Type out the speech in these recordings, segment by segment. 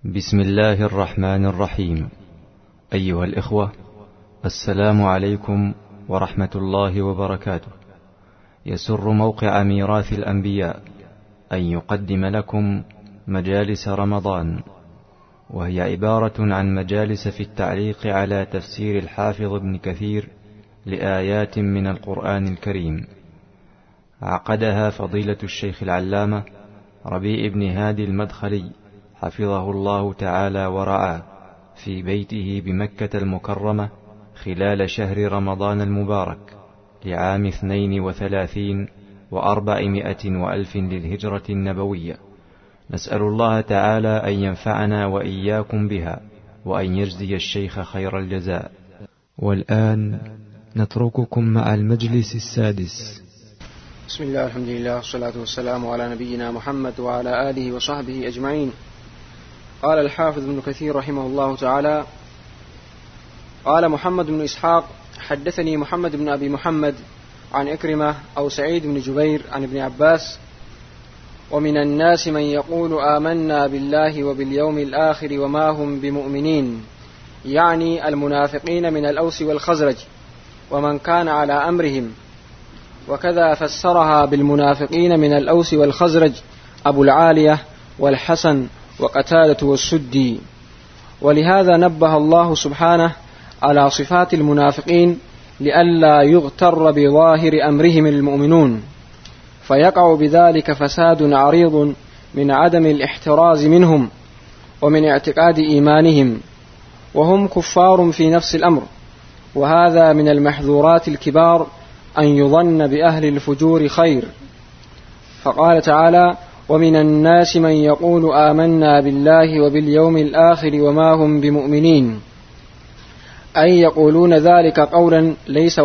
بسم الله الرحمن الرحيم. أيها الإخوة، السلام عليكم ورحمة الله وبركاته. يسر موقع ميراث الأنبياء أن يقدم لكم مجالس رمضان، وهي عبارة عن مجالس في التعليق على تفسير الحافظ ابن كثير لآيات من القرآن الكريم. عقدها فضيلة الشيخ العلامة ربيع بن هادي المدخلي حفظه الله تعالى ورعاه في بيته بمكة المكرمة خلال شهر رمضان المبارك لعام 32 و400 وألف للهجرة النبوية. نسأل الله تعالى أن ينفعنا وإياكم بها، وأن يجزي الشيخ خير الجزاء. والآن نترككم مع المجلس السادس. بسم الله، الحمد لله، والصلاة والسلام على نبينا محمد وعلى آله وصحبه أجمعين. قال الحافظ ابن كثير رحمه الله تعالى: قال محمد بن إسحاق: حدثني محمد بن أبي محمد عن إكرمة أو سعيد بن جبير عن ابن عباس: ومن الناس من يقول آمنا بالله وباليوم الآخر وما هم بمؤمنين، يعني المنافقين من الأوس والخزرج ومن كان على أمرهم. وكذا فسرها بالمنافقين من الأوس والخزرج أبو العالية والحسن وقتادة والسدي. ولهذا نبه الله سبحانه على صفات المنافقين لئلا يغتر بظاهر أمرهم المؤمنون، فيقع بذلك فساد عريض من عدم الاحتراز منهم ومن اعتقاد إيمانهم، وهم كفار في نفس الأمر. وهذا من المحذورات الكبار أن يظن بأهل الفجور خير. فقال تعالى: ومن الناس من يقول آمنا بالله وباليوم الآخر وما هم بمؤمنين، أي يقولون ذلك قولا ليس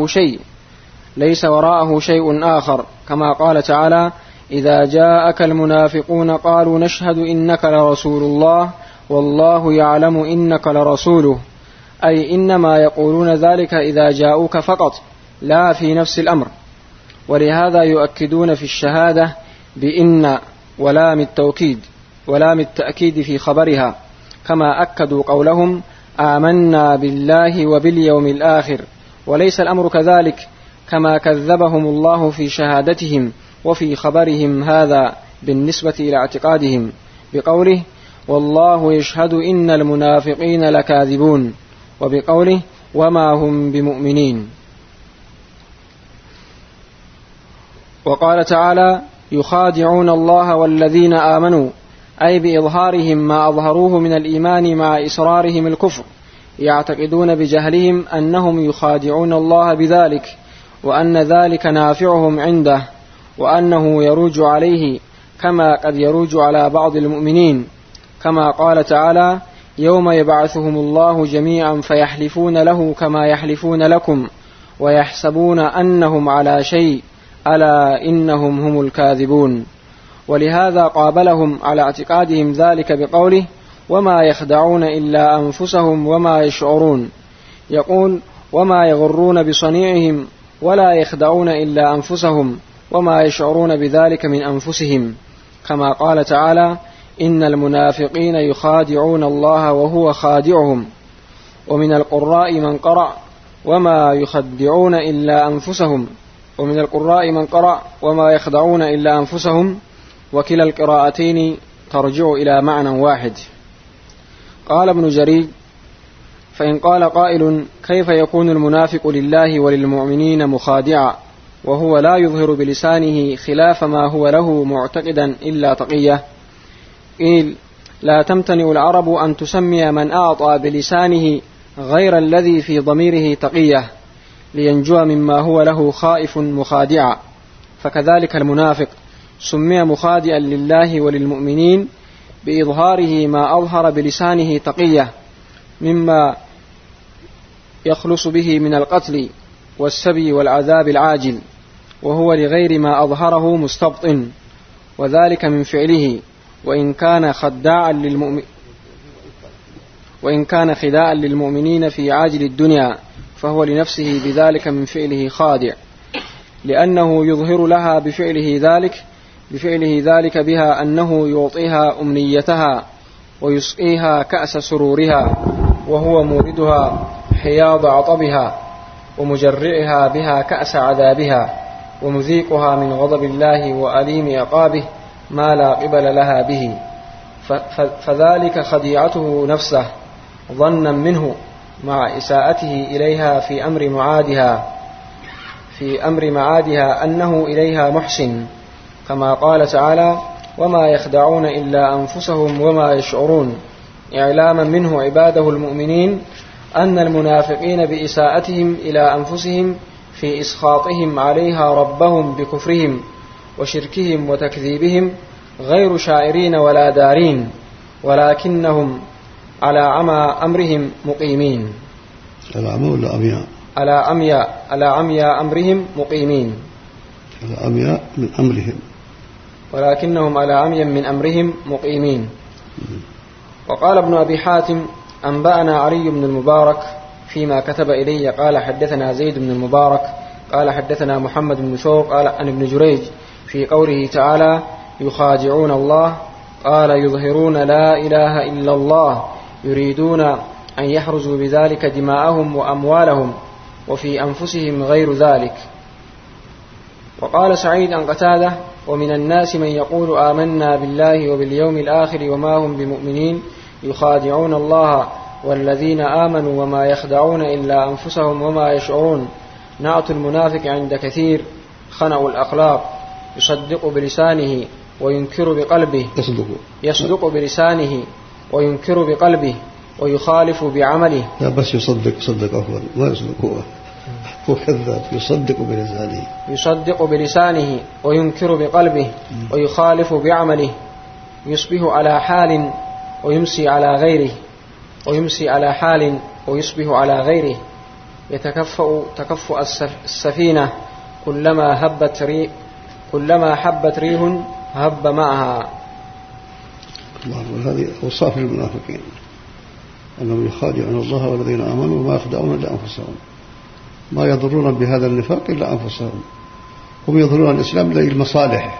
وراءه شيء آخر، كما قال تعالى: إذا جاءك المنافقون قالوا نشهد إنك لرسول الله والله يعلم إنك لرسوله، أي إنما يقولون ذلك إذا جاءوك فقط، لا في نفس الأمر. ولهذا يؤكدون في الشهادة بإن ولام التأكيد في خبرها، كما أكدوا قولهم آمنا بالله وباليوم الآخر، وليس الأمر كذلك، كما كذبهم الله في شهادتهم وفي خبرهم هذا بالنسبة إلى اعتقادهم بقوله والله يشهد إن المنافقين لكاذبون، وبقوله وما هم بمؤمنين. وقال تعالى: يخادعون الله والذين آمنوا، أي بإظهارهم ما أظهروه من الإيمان مع إصرارهم الكفر، يعتقدون بجهلهم أنهم يخادعون الله بذلك، وأن ذلك نافعهم عنده، وأنه يروج عليه كما قد يروج على بعض المؤمنين، كما قال تعالى: يوم يبعثهم الله جميعا فيحلفون له كما يحلفون لكم ويحسبون أنهم على شيء ألا إنهم هم الكاذبون. ولهذا قابلهم على اعتقادهم ذلك بقوله وما يخدعون إلا أنفسهم وما يشعرون، يقول وما يغرون بصنيعهم ولا يخدعون إلا أنفسهم وما يشعرون بذلك من أنفسهم، كما قال تعالى: إن المنافقين يخادعون الله وهو خادعهم. ومن القراء من قرأ وما يخدعون إلا أنفسهم، ومن القراء من قرأ وما يخدعون إلا أنفسهم، وكلا القراءتين ترجع إلى معنى واحد. قال ابن جرير: فإن قال قائل كيف يكون المنافق لله وللمؤمنين مخادعا وهو لا يظهر بلسانه خلاف ما هو له معتقدا إلا تقية؟ قيل: لا تمتنع العرب أن تسمي من أعطى بلسانه غير الذي في ضميره تقية لينجو مما هو له خائف مخادعا، فكذلك المنافق سمي مخادعا لله وللمؤمنين بإظهاره ما أظهر بلسانه تقية مما يخلص به من القتل والسبي والعذاب العاجل، وهو لغير ما أظهره مستبطن، وذلك من فعله، وإن كان خداعا للمؤمنين في عاجل الدنيا فهو لنفسه بذلك من فعله خادع، لأنه يظهر لها بفعله ذلك بها أنه يعطيها أمنيتها ويسقيها كأس سرورها، وهو موردها حياض عطبها، ومجرعها بها كأس عذابها، ومذيقها من غضب الله وأليم عقابه ما لا قبل لها به. فذلك خديعته نفسه ظنا منه مع إساءته إليها في أمر معادها أنه إليها محسن، كما قال تعالى: وما يخدعون إلا أنفسهم وما يشعرون، إعلاما منه عباده المؤمنين أن المنافقين بإساءتهم إلى أنفسهم في إسخاطهم عليها ربهم بكفرهم وشركهم وتكذيبهم غير شاعرين ولا دارين، ولكنهم على عمى أمرهم مقيمين. على عمى ولا أمياء؟ على عمياء أمرهم مقيمين. على عمياء من أمرهم، ولكنهم على عمي من أمرهم مقيمين. وقال ابن أبي حاتم: أنبأنا علي بن المبارك فيما كتب إلي قال حدثنا زيد بن المبارك قال حدثنا محمد بن ثور قال عن ابن جريج في قوله تعالى: يخادعون الله، قال: يظهرون لا إله إلا الله، يريدون أن يحرزوا بذلك دماءهم وأموالهم، وفي أنفسهم غير ذلك. وقال سعيد عن قتادة: ومن الناس من يقول آمنا بالله وباليوم الآخر وما هم بمؤمنين، يخادعون الله والذين آمنوا وما يخدعون إلا أنفسهم وما يشعرون. نعت المنافق عند كثير خنأ الأخلاق، يصدق بلسانه وينكر بقلبه، يصدق بلسانه وينكر بقلبه ويخالف بعمله. لا بس يصدق أفضل، ما يصدق هو كذاب. يصدق بلسانه وينكر بقلبه ويخالف بعمله، يصبح على حال ويمسي على غيره، ويمسي على حال ويصبح على غيره، تكفؤ السفينة كلما حبت ريح هب معها. هذه أوصاف المنافقين، أنهم يخادعون الله والذين آمنوا وما يخدعون إلا أنفسهم، ما يضرون بهذا النفاق إلا أنفسهم. هم يظهرون الإسلام للمصالح،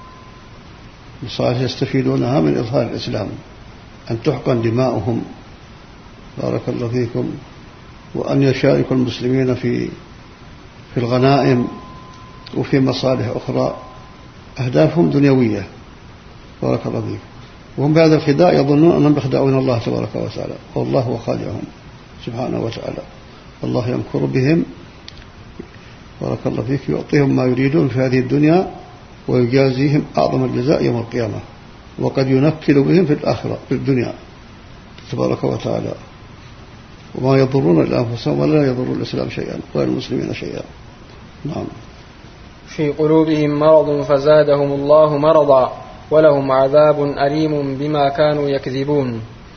مصالح يستفيدونها من إظهار الإسلام، أن تحقن دماؤهم، بارك الله فيكم، وأن يشاركوا المسلمين في الغنائم وفي مصالح أخرى، أهدافهم دنيوية، بارك الله فيكم. وهم بهذا الخداع يظنون أنهم يخدعون الله تبارك وتعالى، والله هو خادعهم سبحانه وتعالى. الله يمكر بهم، بارك الله فيك، يعطيهم ما يريدون في هذه الدنيا ويجازيهم أعظم الجزاء يوم القيامة، وقد ينكل بهم في الآخرة في الدنيا تبارك وتعالى، وما يضرون إلا أنفسهم ولا يضرون الإسلام شيئا ولا المسلمين شيئا. نعم. في قلوبهم مرض فزادهم الله مرضا ولهم عذاب أليم بما كانوا يكذبون.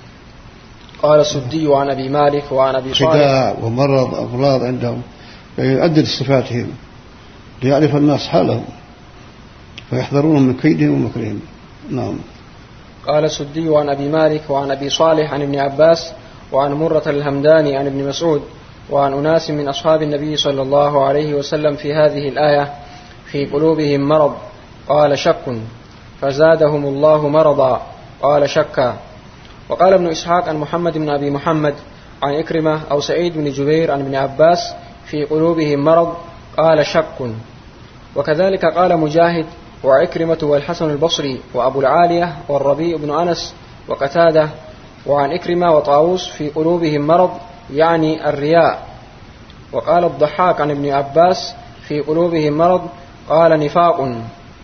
قال السدي عن أبي مالك وعن أبي صالح: خداع ومرض أمراض عندهم، يعني يعدد صفاتهم ليعرف الناس حالهم فيحذرون من كيدهم ومكرهم. نعم. قال السدي عن أبي مالك وعن أبي صالح عن ابن عباس وعن مرة الهمداني عن ابن مسعود وعن أناس من أصحاب النبي صلى الله عليه وسلم في هذه الآية: في قلوبهم مرض، قال: شك، فزادهم الله مرضا، قال: شكا. وقال ابن إسحاق عن محمد بن أبي محمد عن إكرمة أو سعيد بن جبير عن ابن عباس: في قلوبهم مرض، قال: شك. وكذلك قال مجاهد وعكرمة والحسن البصري وأبو العالية والربيع بن أنس وقتادة وعن إكرمة وطاووس: في قلوبهم مرض، يعني الرياء. وقال الضحاك عن ابن عباس: في قلوبهم مرض، قال: نفاق،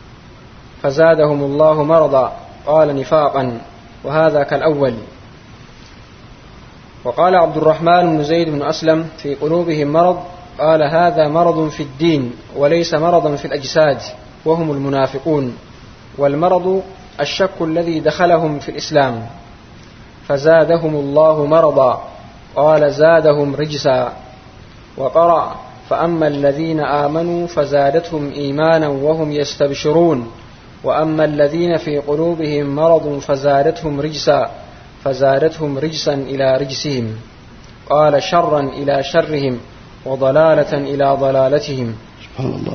فزادهم الله مرضا، قال: نفاقا، وهذا كالأول. وقال عبد الرحمن بن زيد بن أسلم: في قلوبهم مرض، قال: هذا مرض في الدين وليس مرضا في الأجساد، وهم المنافقون، والمرض الشك الذي دخلهم في الإسلام. فزادهم الله مرضا، قال: زادهم رجسا. وقرأ: فأما الذين آمنوا فزادتهم إيمانا وهم يستبشرون، وأما الذين في قلوبهم مرض فزادتهم رجسا إلى رجسهم، قال: شرا إلى شرهم وضلالة إلى ضلالتهم. سبحان الله،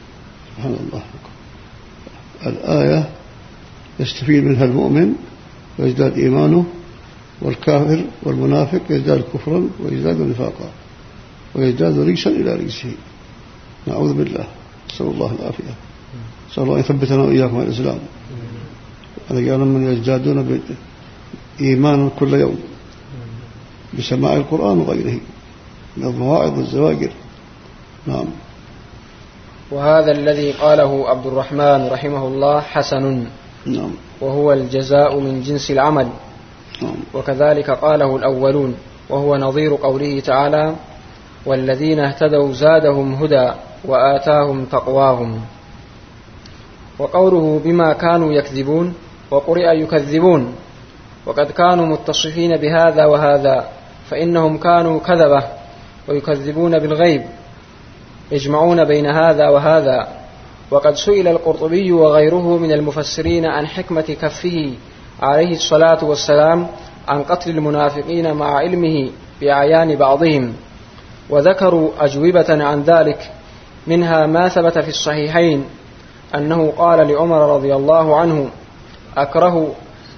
سبحان الله. الآية يستفيد منها المؤمن ويزداد إيمانه، والكافر والمنافق يزداد كفرا ويزداد نفاقا ويزداد رجسا إلى رجسه. نعوذ بالله، نسأل الله العافية، نسأل الله أن يثبتنا وإياكم على الإسلام. رجال من يزدادون إيمانا كل يوم بسماع القرآن وغيره من المواعظ والزواجر. نعم. وهذا الذي قاله عبد الرحمن رحمه الله حسن. نعم. وهو الجزاء من جنس العمل. نعم. وكذلك قاله الأولون، وهو نظير قوله تعالى: والذين اهتدوا زادهم هدى وآتاهم تقواهم. وقوله بما كانوا يكذبون، وقرئ يكذبون، وقد كانوا متصفين بهذا وهذا، فإنهم كانوا كذبة ويكذبون بالغيب، يجمعون بين هذا وهذا. وقد سئل القرطبي وغيره من المفسرين عن حكمة كفه عليه الصلاة والسلام عن قتل المنافقين مع علمه بأعيان بعضهم، وذكروا أجوبة عن ذلك، منها ما ثبت في الصحيحين أنه قال لعمر رضي الله عنه: أكره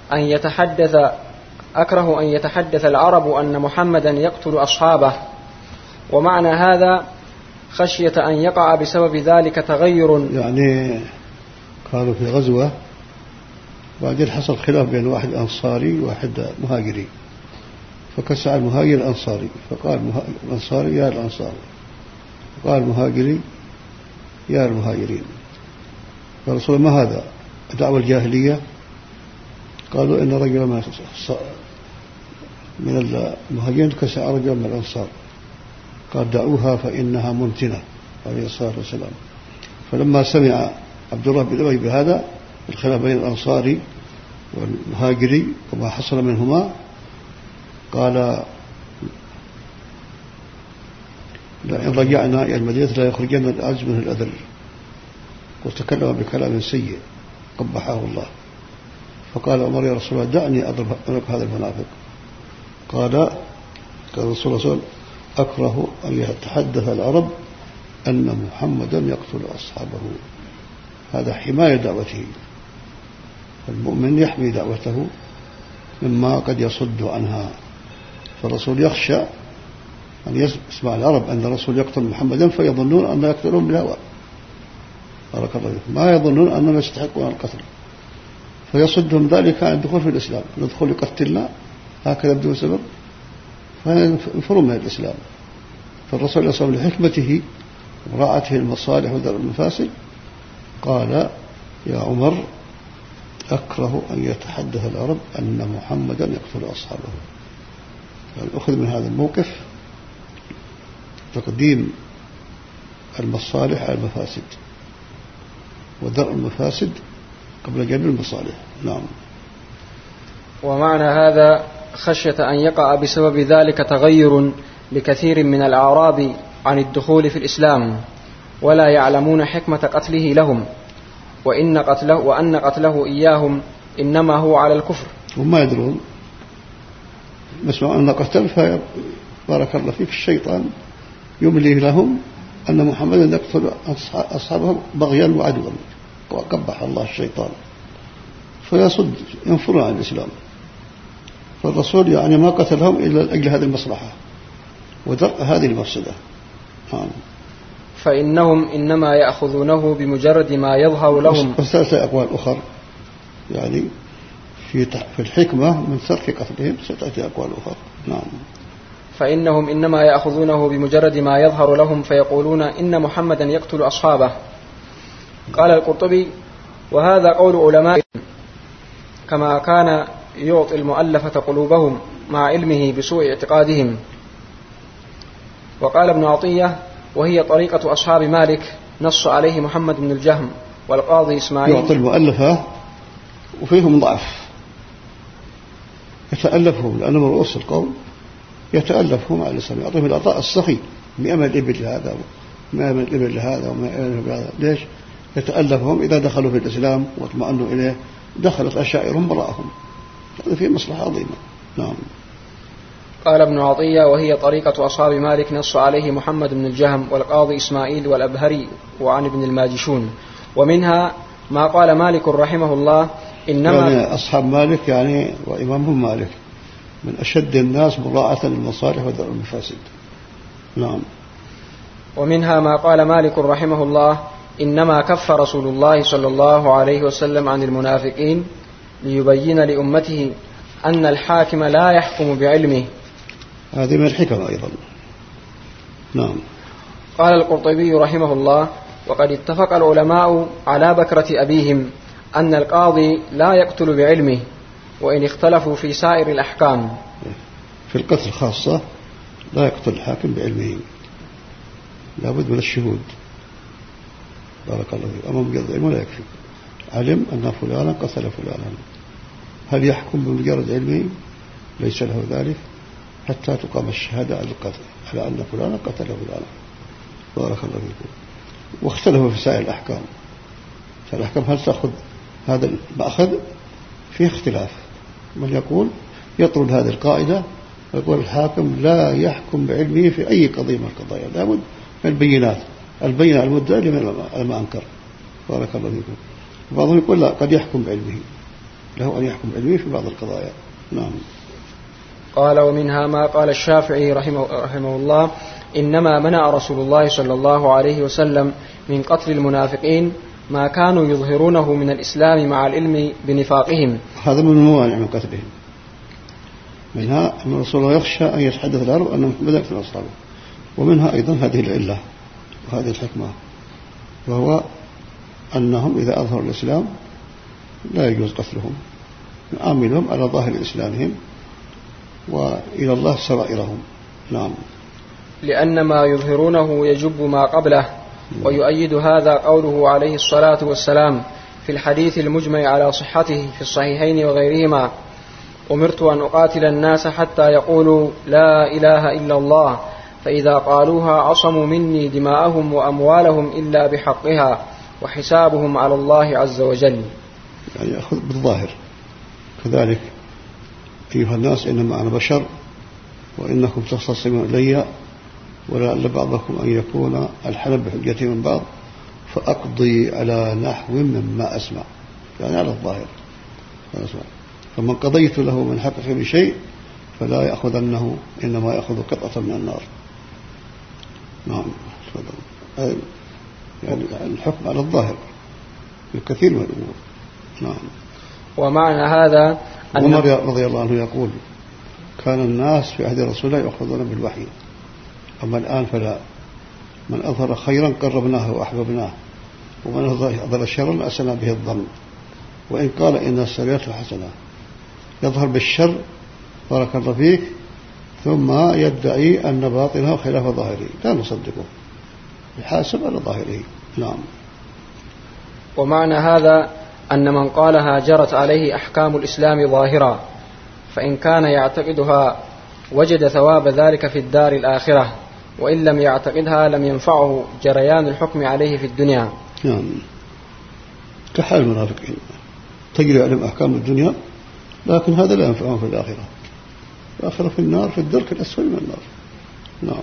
أن يتحدث العرب أن محمدا يقتل أصحابه. ومعنى هذا خشية أن يقع بسبب ذلك تغير. يعني كانوا في غزوة، بعدين حصل خلاف بين واحد أنصاري وواحد مهاجري، فكسع المهاجر الأنصاري، فقال الأنصاري يا الأنصار، قال المهاجري يا المهاجرين. فالرسول: ما هذا؟ دعوة الجاهلية؟ قالوا: إن رجلا من المهاجرين كسع رجلا من الأنصار. قال: دعوها فإنها منتنة عليه الصلاة والسلام. فلما سمع عبد الله بن أبي بهذا الخلاف بين الأنصاري والمهاجري وما حصل منهما، قال: لئن رجعنا إلى المدينة لا يخرجن الأعز منه الأذل. وتكلم بكلام سيء قبحه الله. فقال عمر: يا رسول الله دعني أضرب عنك هذا المنافق. قال الرسول صلى الله عليه وسلم: أكره أن يتحدث العرب أن محمدا يقتل أصحابه. هذا حماية دعوته، المؤمن يحمي دعوته مما قد يصد عنها. فالرسول يخشى أن يسمع العرب أن الرسول يقتل محمدا فيظنون أن يقتلهم بالهوى، بارك الله فيكم، ما يظنون أنهم يستحقون القتل، فيصدهم ذلك عن الدخول في الإسلام. ندخل يقتلنا هكذا بدون سبب، فينفرون من الإسلام. فالرسول صلى الله عليه وسلم لحكمته ومراعاته المصالح ودرء المفاسد قال: يا عمر أكره أن يتحدث العرب أن محمدا يقتل أصحابه. فأخذ من هذا الموقف تقديم المصالح على المفاسد، ودرء المفاسد قبل جلب المصالح. نعم. ومعنى هذا خشية أن يقع بسبب ذلك تغير لكثير من الأعراب عن الدخول في الإسلام، ولا يعلمون حكمة قتله لهم، وأن قتله إياهم إنما هو على الكفر. وما يدرون، يسمعون أن قتل، بارك الله فيك، الشيطان يملي لهم أن محمدا يقتل أصحابه بغيا وعدوا، وقبح الله الشيطان، فيصد ينفرون عن الإسلام. فالرسول يعني ما قتلهم إلا لأجل هذه المصلحة ودرء هذه المفسدة. فإنهم إنما يأخذونه بمجرد ما يظهر لهم. وستأتي أقوال أخرى يعني في الحكمة من ترك قتلهم، ستأتي أقوال أخرى. نعم. فإنهم إنما يأخذونه بمجرد ما يظهر لهم، فيقولون إن محمدا يقتل أصحابه. قال القرطبي: وهذا قول علماء كما كان يعطي المؤلفة قلوبهم مع علمه بسوء اعتقادهم. وقال ابن عطية: وهي طريقة أصحاب مالك، نص عليه محمد بن الجهم والقاضي إسماعيل. يعطي المؤلفة وفيهم ضعف، يتألفهم لأنهم رؤوس القوم، يتألفهم على الإسلام، يعطيهم العطاء السخي، 100 من الإبل لهذا و100 من الإبل لهذا و100 من هذا. ليش؟ يتألفهم إذا دخلوا في الإسلام واطمأنوا إليه دخلت أشائرهم براءهم. هذا فيه مصلحة عظيمة. نعم. قال ابن عطية: وهي طريقة أصحاب مالك، نص عليه محمد بن الجهم والقاضي إسماعيل والأبهري وعن ابن الماجشون. ومنها ما قال مالك رحمه الله: إنما يعني أصحاب مالك يعني وإمامهم مالك من أشد الناس مراعاة للمصالح ودرء المفاسد. نعم. ومنها ما قال مالك رحمه الله: إنما كف رسول الله صلى الله عليه وسلم عن المنافقين ليبين لأمته أن الحاكم لا يحكم بعلمه. هذه من الحكم أيضا. نعم. قال القرطبي رحمه الله: وقد اتفق العلماء على بكرة أبيهم أن القاضي لا يقتل بعلمه، وإن اختلفوا في سائر الأحكام. في القتل خاصة لا يقتل الحاكم بعلمه، لا بد من الشهود. بارك الله فيك. أما مجرد علم لا يكفي. علم أن فلانا قتل فلانا، هل يحكم بمجرد علمه؟ ليس له ذلك حتى تقام الشهادة على القتل، على أن فلانا قتل فلانا. بارك الله فيكم. واختلفوا في سائر الأحكام. فالأحكام هل تأخذ هذا المأخذ؟ فيه اختلاف. من يقول يطرد هذه القاعدة ويقول الحاكم لا يحكم بعلمه في أي قضية من القضايا، لابد من البينات، البينة المدعى لما أنكر. بارك الله فيكم. بعضهم يقول لا، قد يحكم بعلمه، له أن يحكم بعلمه في بعض القضايا. نعم. قال: ومنها ما قال الشافعي رحمه الله: إنما منع رسول الله صلى الله عليه وسلم من قتل المنافقين ما كانوا يظهرونه من الإسلام مع العلم بنفاقهم. هذا من الموانع من قتلهم. منها أن الرسول الله يخشى أن يتحدث العرب أن محمد يقتل أصحابه، ومنها أيضا هذه العلة وهذه الحكمة، وهو أنهم إذا أظهروا الإسلام لا يجوز قتلهم، نعاملهم على ظاهر إسلامهم وإلى الله سرائرهم. نعم. لأن ما يظهرونه يجب ما قبله. ويؤيد هذا قوله عليه الصلاة والسلام في الحديث المجمع على صحته في الصحيحين وغيرهما: أمرت أن أقاتل الناس حتى يقولوا لا إله إلا الله، فإذا قالوها عصموا مني دماءهم وأموالهم إلا بحقها، وحسابهم على الله عز وجل. يعني يأخذ بالظاهر. كذلك أيها الناس إنما أنا بشر وإنكم تختصمون إلي، ولعل بعضكم أن يكون الحلف بحجته من بعض، فأقضي على نحو مما أسمع، يعني على الظاهر. فمن قضيت له من حقه بشيء فلا يأخذ أنه إنما يأخذ قطعة من النار. نعم. يعني الحكم على الظاهر في كثير من الأمور. نعم. ومعنى هذا أن عمر رضي الله عنه يقول: كان الناس في عهد رسول الله يأخذون بالوحي، أما الآن فلا. من أظهر خيرا قربناه وأحببناه، ومن أظهر شرا أسنا به الظن، وإن قال إن السيئات حسنة. يظهر بالشر بارك الله فيك ثم يدعي أن باطنه خلاف ظاهره، لا نصدقه، يحاسب على ظاهره. نعم. ومعنى هذا أن من قالها جرت عليه أحكام الإسلام ظاهرا، فإن كان يعتقدها وجد ثواب ذلك في الدار الآخرة، وإن لم يعتقدها لم ينفعه جريان الحكم عليه في الدنيا. نعم. كحال المنافقين، تجري عليهم أحكام الدنيا لكن هذا لا ينفعهم في الآخرة. الآخرة في النار، في الدرك الأسفل من النار. نعم.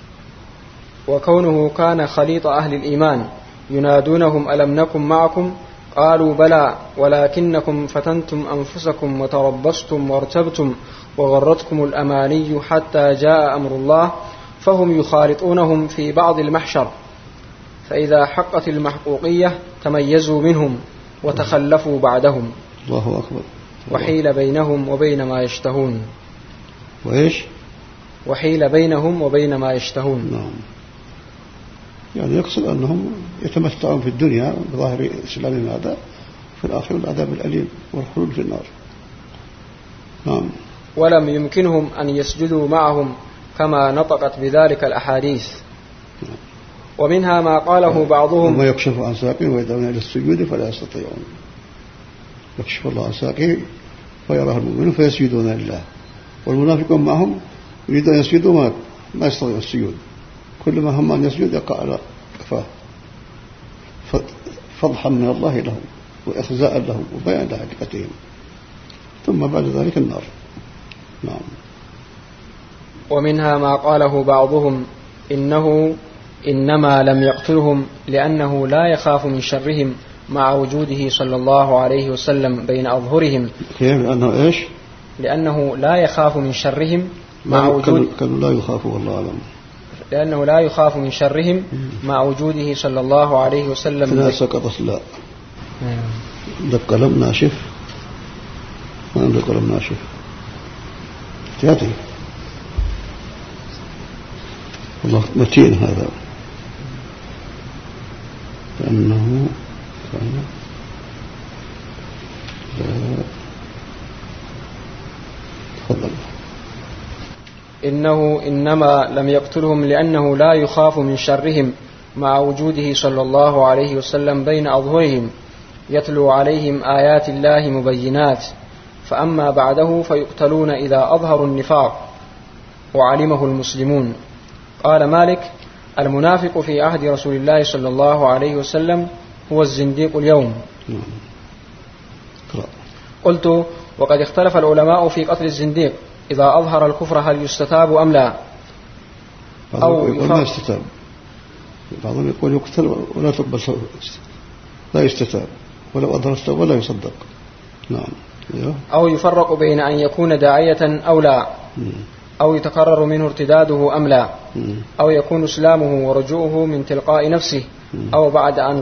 وكونه كان خليط أهل الإيمان ينادونهم ألم نكن معكم؟ قالوا بلى ولكنكم فتنتم أنفسكم وتربصتم وارتبتم وغرتكم الأماني حتى جاء أمر الله، فهم يخالطونهم في بعض المحشر، فإذا حقت المحقوقية تميزوا منهم وتخلفوا بعدهم. الله أكبر. وحيل بينهم وبين ما يشتهون. وإيش؟ وحيل بينهم وبين ما يشتهون. نعم. يعني يقصد أنهم يتمتعون في الدنيا بظاهر إسلامهم هذا، في الآخرة العذاب الأليم والخلود في النار. نعم. ولم يمكنهم أن يسجدوا معهم كما نطقت بذلك الأحاديث. نعم. ومنها ما قاله بعضهم: وما يكشف عن ساقه ويدعون إلى السجود فلا يستطيعون. يكشف الله عن ساقه فيراه المؤمنون فيسجدون لله، والمنافقون معهم يريدون أن يسجدوا ما يستطيعون السجود، كل ما هم أن يسجد يقع على كفاه، فضحا من الله لهم وإخزاء لهم وبيان لحقيقتهم، ثم بعد ذلك النار. نعم. ومنها ما قاله بعضهم: إنه إنما لم يقتلهم لأنه لا يخاف من شرهم مع وجوده صلى الله عليه وسلم بين أظهرهم. كيف؟ لأنه إيش؟ لأنه لا يخاف من شرهم مع وجود كانوا لا يخافوا والله أعلم. لأنه لا يخاف من شرهم مع وجوده صلى الله عليه وسلم. لا سقطت لا. عندك قلم ناشف؟ ما عندك قلم ناشف؟ احتياطي والله متين هذا، لأنه تفضل. إنما لم يقتلهم لأنه لا يخاف من شرهم مع وجوده صلى الله عليه وسلم بين أظهرهم يتلو عليهم آيات الله مبينات، فأما بعده فيقتلون إذا أظهروا النفاق وعلمه المسلمون. قال مالك: المنافق في عهد رسول الله صلى الله عليه وسلم هو الزنديق اليوم. قلت: وقد اختلف العلماء في قتل الزنديق إذا أظهر الكفر هل يستتاب أم لا؟ أو يقول لا يستتاب، بعضهم يقول يقتل ولا تقبل، لا يستتاب ولو أظهر التوبة ولا يصدق. نعم. أو يفرق بين أن يكون داعية أو لا، أو يتقرر منه ارتداده أم لا، أو يكون إسلامه ورجوعه من تلقاء نفسه، أو بعد أن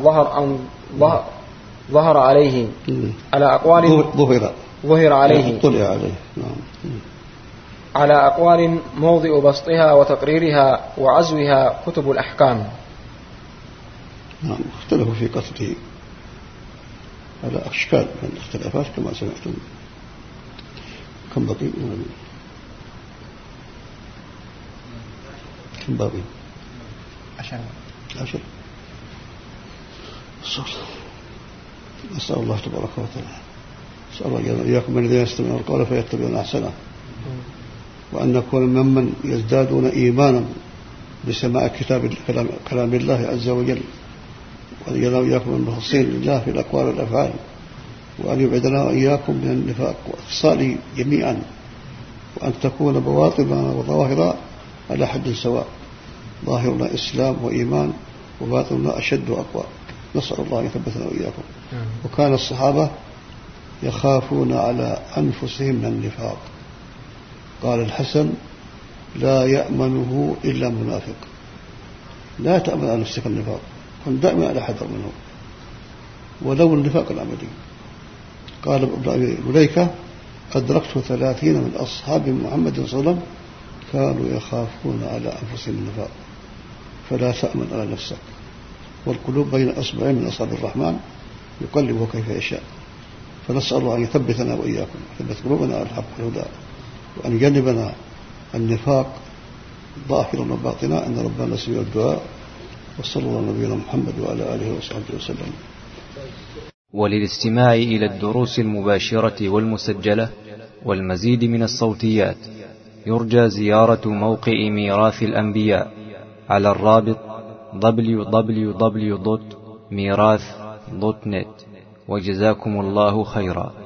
ظهر عليه على أقوال ظهر عليه طلع عليه. نعم. على أقوال موضع بسطها وتقريرها وعزوها كتب الأحكام. نعم. اختلفوا في قتله على أشكال من الاختلافات كما سمعتم. كم بقي؟ كم باقي؟ 10. نسأل الله تبارك وتعالى، نسأل الله إياكم من الذين يستمعون القول فيتبعون أحسنه، وأن نكون ممن يزدادون إيمانا بسماع كلام الله عز وجل، وأن يجعلنا وإياكم من المخلصين لله في الأقوال والأفعال، وأن يبعدنا وإياكم من النفاق وإفصاله جميعا، وأن تكون بواطننا وظواهرنا على حد سواء، ظاهرنا إسلام وإيمان وباطننا أشد وأقوى. نسأل الله أن يثبتنا وإياكم. وكان الصحابة يخافون على أنفسهم من النفاق. قال الحسن: لا يأمنه إلا منافق. لا تأمن على نفسك النفاق، كن دائما على حذر منه ولو النفاق العملي. قال ابن مليكة: أدركت 30 من أصحاب محمد صلى الله عليه وسلم كانوا يخافون على أنفسهم النفاق. فلا تأمن على نفسك، والقلوب بين أصبعين من أصابع الرحمن يقلبه كيف يشاء. فنسأل الله أن يثبتنا وإياكم، يثبت قلوبنا على الحق والهدى، وأن يجنبنا النفاق ظاهرا وباطنا، أن ربنا سميع الدعاء. وصلى الله على نبينا محمد وعلى آله وصحبه وسلم. وللاستماع إلى الدروس المباشرة والمسجلة والمزيد من الصوتيات يرجى زيارة موقع ميراث الأنبياء على الرابط www.mirath.net. وجزاكم الله خيرا.